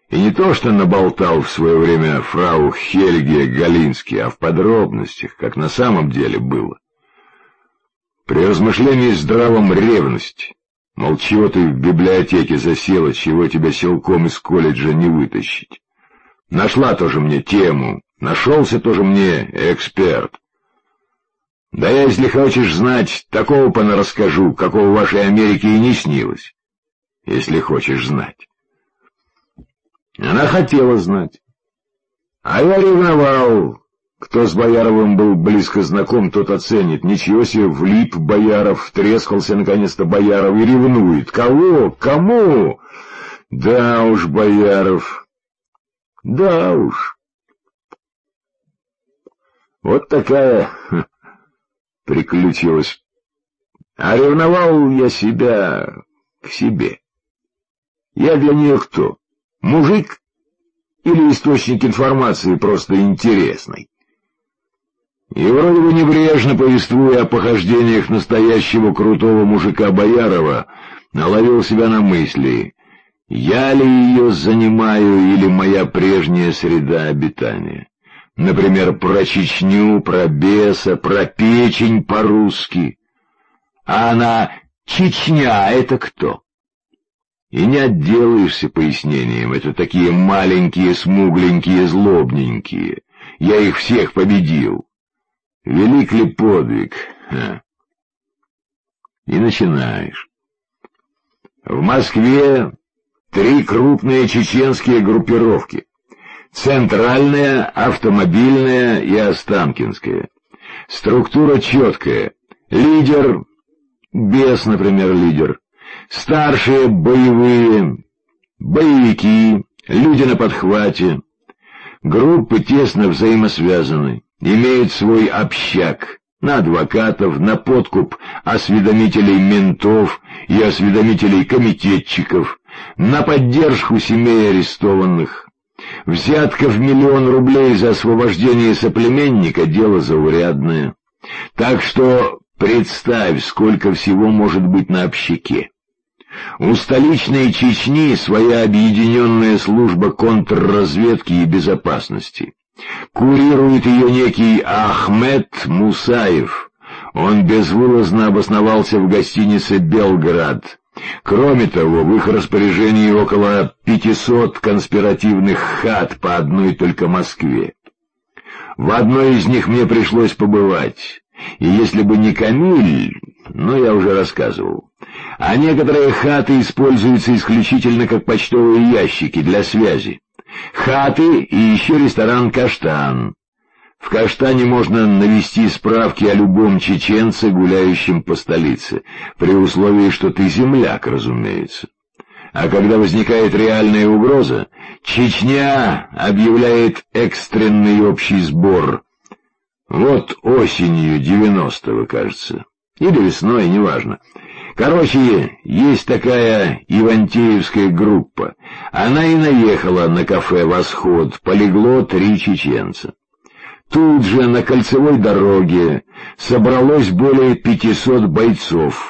И не то, что наболтал в свое время фрау Хельге Галински, а в подробностях, как на самом деле было. При размышлении здравом ревность, мол, чего ты в библиотеке засела, чего тебя силком из колледжа не вытащить. Нашла тоже мне тему, нашелся тоже мне эксперт. Да я, если хочешь знать, такого понарасскажу, какого в вашей Америке и не снилось, если хочешь знать. Она хотела знать. А я ревновал. Кто с Бояровым был близко знаком, тот оценит. Ничего себе, влип Бояров, втрескался наконец-то Бояров и ревнует. Кого? Кому? Да уж, Бояров. Да уж. Вот такая приключилась. А ревновал я себя к себе. Я для нее кто? Мужик или источник информации просто интересный? И вроде бы небрежно повествуя о похождениях настоящего крутого мужика Боярова, наловил себя на мысли, я ли ее занимаю или моя прежняя среда обитания. Например, про Чечню, про беса, про печень по-русски. А она «Чечня» — это кто? И не отделаешься пояснением, это такие маленькие, смугленькие, злобненькие. Я их всех победил. Велик ли подвиг? Ха. И начинаешь. В Москве 3 крупные чеченские группировки. Центральная, автомобильная и Останкинская. Структура четкая. Лидер, бес, например, лидер. Старшие боевые, боевики, люди на подхвате. Группы тесно взаимосвязаны, имеют свой общак на адвокатов, на подкуп осведомителей ментов и осведомителей комитетчиков, на поддержку семей арестованных. Взятка в 1 000 000 рублей за освобождение соплеменника — дело заурядное. Так что представь, сколько всего может быть на общаке. У столичной Чечни своя объединенная служба контрразведки и безопасности. Курирует ее некий Ахмед Мусаев. Он безвылазно обосновался в гостинице «Белград». Кроме того, в их распоряжении около 500 конспиративных хат по одной только Москве. В одной из них мне пришлось побывать. И если бы не Камиль, я уже рассказывал. А некоторые хаты используются исключительно как почтовые ящики для связи. Хаты и еще ресторан «Каштан». В «Каштане» можно навести справки о любом чеченце, гуляющем по столице, при условии, что ты земляк, разумеется. А когда возникает реальная угроза, Чечня объявляет экстренный общий сбор. Вот осенью 90-го, кажется, или весной, неважно. Короче, есть такая ивантеевская группа. Она и наехала на кафе «Восход», полегло 3 чеченца. Тут же на кольцевой дороге собралось более 500 бойцов.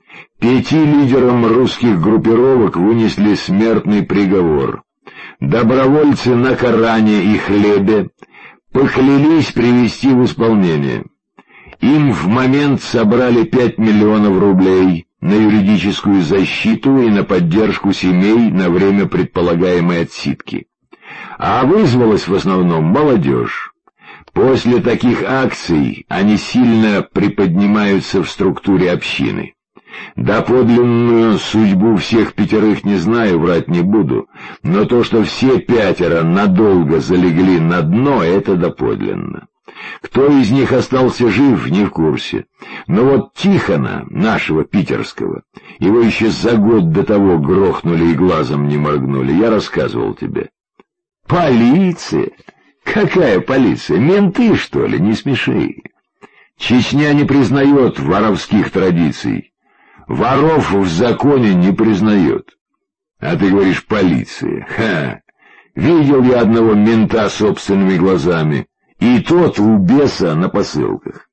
5 лидерам русских группировок вынесли смертный приговор. Добровольцы на Коране и хлебе поклялись привести в исполнение. Им в момент собрали 5 миллионов рублей на юридическую защиту и на поддержку семей на время предполагаемой отсидки. А вызвалась в основном молодежь. После таких акций они сильно приподнимаются в структуре общины. Доподлинную судьбу всех 5 не знаю, врать не буду, но то, что все 5 надолго залегли на дно, это доподлинно. Кто из них остался жив, не в курсе. Но вот Тихона, нашего питерского, его еще за год до того грохнули и глазом не моргнули, я рассказывал тебе. Полиция? Какая полиция? Менты, что ли? Не смеши. Чечня не признает воровских традиций. Воров в законе не признает. А ты говоришь полиция. Ха! Видел я одного мента собственными глазами. И тот у беса на посылках.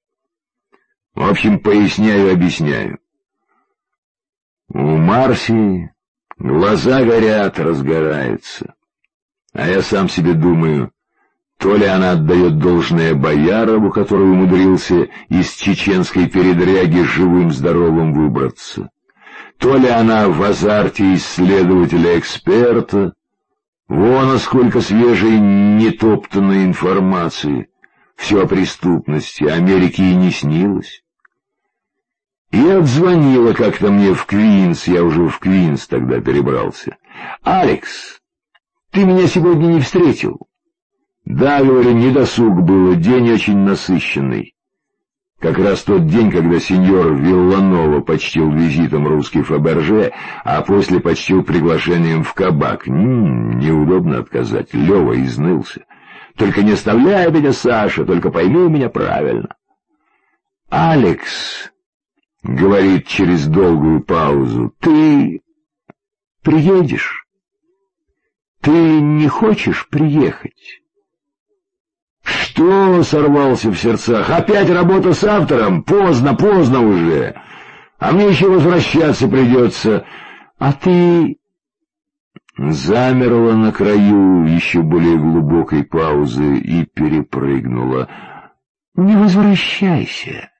В общем, поясняю, объясняю. У Марси глаза горят, разгораются. А я сам себе думаю, то ли она отдает должное Боярову, который умудрился из чеченской передряги живым-здоровым выбраться, то ли она в азарте исследователя-эксперта. Вон, насколько свежей нетоптанной информации. Все о преступности Америки и не снилось. И отзвонила как-то мне в Квинс, я уже в Квинс тогда перебрался. «Алекс, ты меня сегодня не встретил?» «Да, — говорю, — недосуг было, день очень насыщенный. Как раз тот день, когда сеньор Вилланова почтил визитом русский Фаберже, а после почтил приглашением в кабак. Неудобно отказать, Лёва изнылся. Только не оставляй меня, Саша, только пойми меня правильно». «Алекс, — говорит через долгую паузу, — ты приедешь? Ты не хочешь приехать?» «Что?» — сорвался в сердцах. «Опять работа с автором? Поздно уже. А мне еще возвращаться придется. А ты...» Замерла на краю еще более глубокой паузы и перепрыгнула. «Не возвращайся».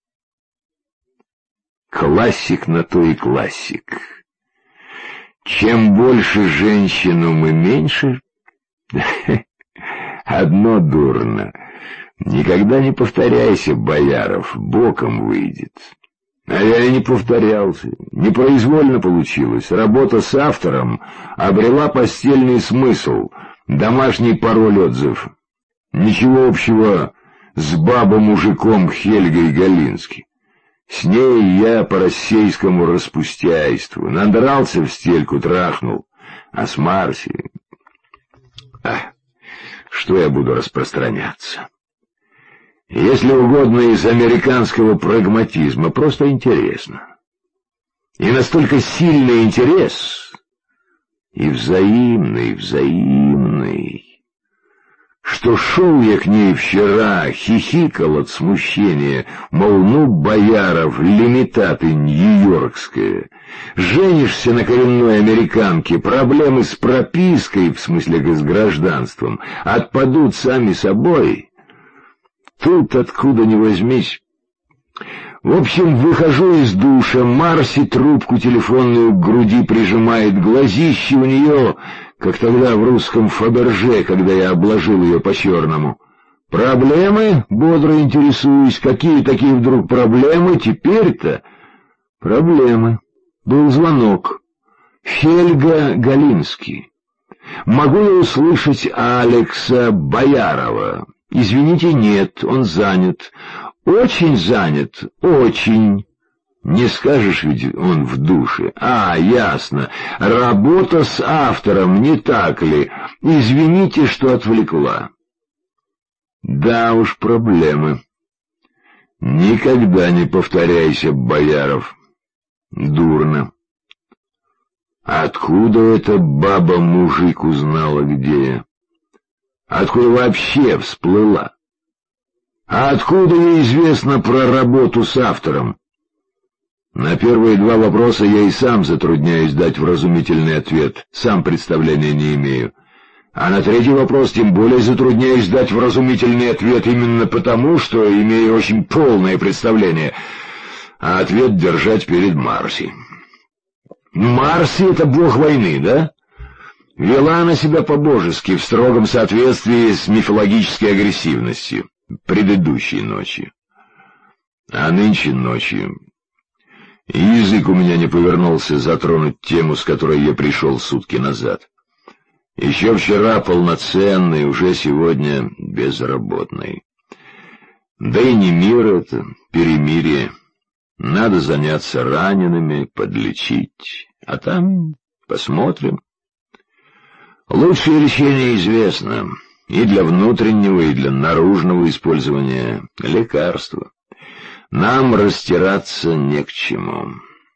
Классик на то и классик. Чем больше женщин, ум и меньше... Одно дурно. Никогда не повторяйся, Бояров, боком выйдет. А я и не повторялся. Непроизвольно получилось. Работа с автором обрела постельный смысл. Домашний пароль-отзыв. Ничего общего с бабом-мужиком Хельгой Галински. С ней я по российскому распустяйству. Надрался в стельку, трахнул. А с Марси... Что я буду распространяться? Если угодно, из американского прагматизма, просто интересно. И настолько сильный интерес, и взаимный, что шел я к ней вчера, хихикал от смущения, мол, ну, Бояров, лимитаты нью-йоркская. Женишься на коренной американке, проблемы с пропиской, в смысле с гражданством, отпадут сами собой. Тут откуда ни возьмись. В общем, выхожу из душа, Марси трубку телефонную к груди прижимает, глазище у нее, как тогда в русском Фаберже, когда я обложил ее по-черному. «Проблемы?» — бодро интересуюсь. «Какие такие вдруг проблемы теперь-то?» «Проблемы». Был звонок. «Хельга Галински. Могу я услышать Алекса Боярова?» «Извините, нет, он занят». «Очень занят?» «Очень». «Не скажешь, ведь он в душе». «А, ясно. Работа с автором, не так ли? Извините, что отвлекла». «Да уж, проблемы. Никогда не повторяйся, Бояров. Дурно. Откуда эта баба-мужик узнала, где я? Откуда вообще всплыла? А откуда ей известно про работу с автором?» На первые два вопроса я и сам затрудняюсь дать вразумительный ответ, сам представления не имею. А на третий вопрос тем более затрудняюсь дать вразумительный ответ именно потому, что имею очень полное представление, а ответ держать перед Марси. Марси — это бог войны, да? Вела она себя по-божески, в строгом соответствии с мифологической агрессивностью предыдущей ночи. А нынче ночью... Язык у меня не повернулся затронуть тему, с которой я пришел сутки назад. Еще вчера полноценный, уже сегодня безработный. Да и не мир это, перемирие. Надо заняться ранеными, подлечить, а там посмотрим. Лучшее лечение известно и для внутреннего, и для наружного использования лекарства. Нам растираться не к чему.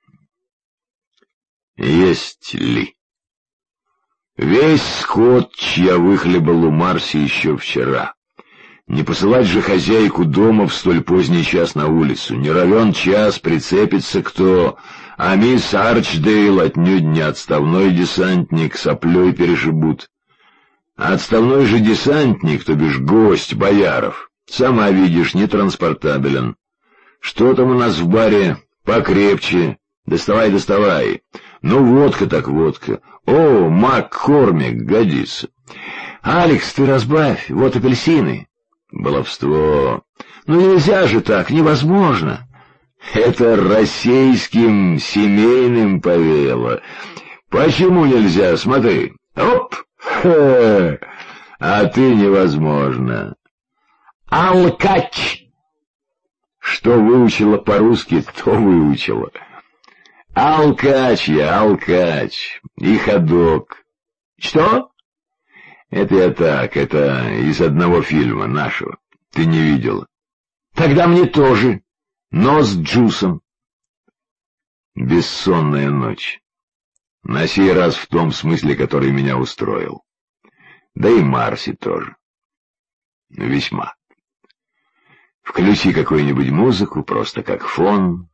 Есть ли? Весь скот, чья выхлебал у Марси еще вчера. Не посылать же хозяйку дома в столь поздний час на улицу. Не равен час прицепится кто, а мисс Арчдейл отнюдь не отставной десантник, соплей перешибут. Отставной же десантник, то бишь гость бояров, сама видишь, не транспортабелен. Что там у нас в баре? Покрепче. Доставай, доставай. Ну, водка так водка. О, Маккормик, годится. Алекс, ты разбавь, вот апельсины. Баловство. Ну нельзя же так, невозможно. Это российским семейным повеяло. Почему нельзя? Смотри. Оп! Ха! А ты невозможно. Алкач! Что выучила по-русски, то выучила. Алкач я, алкач. И ходок. Что? Это я так, это из одного фильма нашего. Ты не видела. Тогда мне тоже. Но с джусом. Бессонная ночь. На сей раз в том смысле, который меня устроил. Да и Марси тоже. Весьма. Включи какую-нибудь музыку, просто как фон.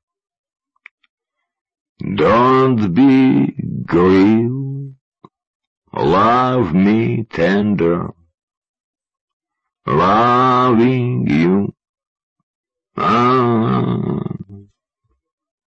Don't be grieved, love me tender, loving you.